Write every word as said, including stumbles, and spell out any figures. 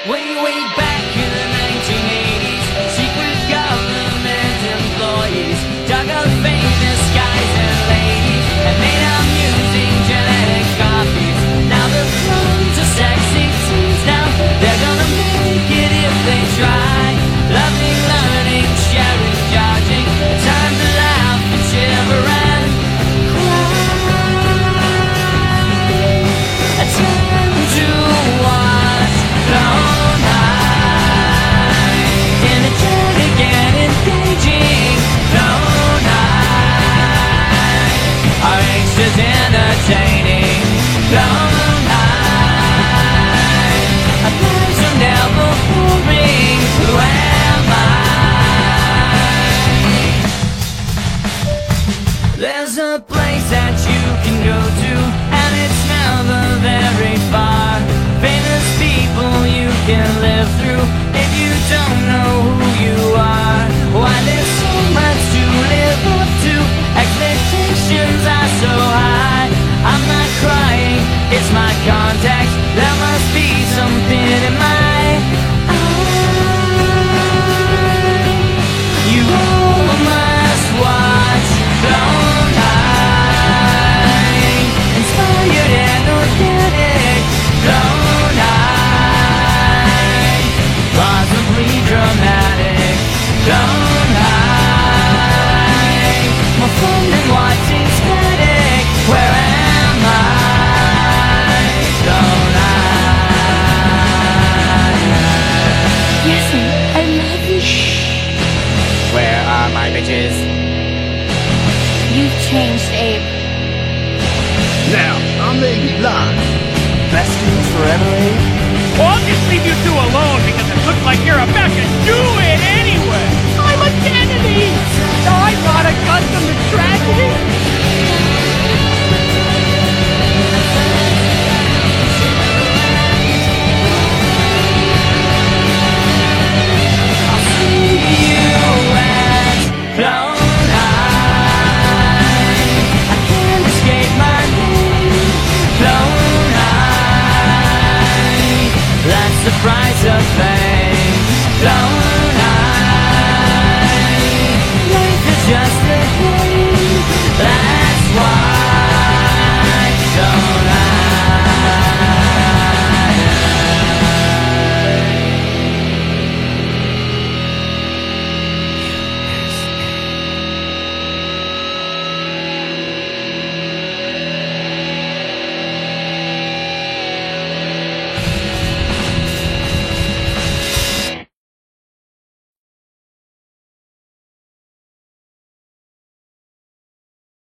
Way, way back in the nineteen eighties, secret government employees dug up famous guys and ladies and made them using genetic copies. Now the clones are sexy teens now. They're gonna make it if they try. Loving, learning, sharing, judging. Time to laugh and shiver and cry. A time to watch Clone High. Energetic and engaging Clone High. Our angst is entertaining Clone High. Our lives are never boring. Who am I? There's a place that you can go to, and it's never very far. Famous people you can live through if you don't know who you are. Why there's so much to live up to. Expectations are so high. I'm not crying, it's my context. There must be something in my eye. You all must watch Clone High. Inspired and organic Clone High. Possibly dramatic Clone High. More fun than watching static. Where am I? Clone High. Yes, I love you. Where are my bitches? You've changed, Abe. Now, I may be blind. Best news forever, Abe? Well, I'll just leave you two alone because it looks like you're about to do it anyway. I'm a Kennedy. I'm not accustomed to tragedy. I'll see you at Clone High. I can't escape my name, Clone High. That's the price of fame, Clone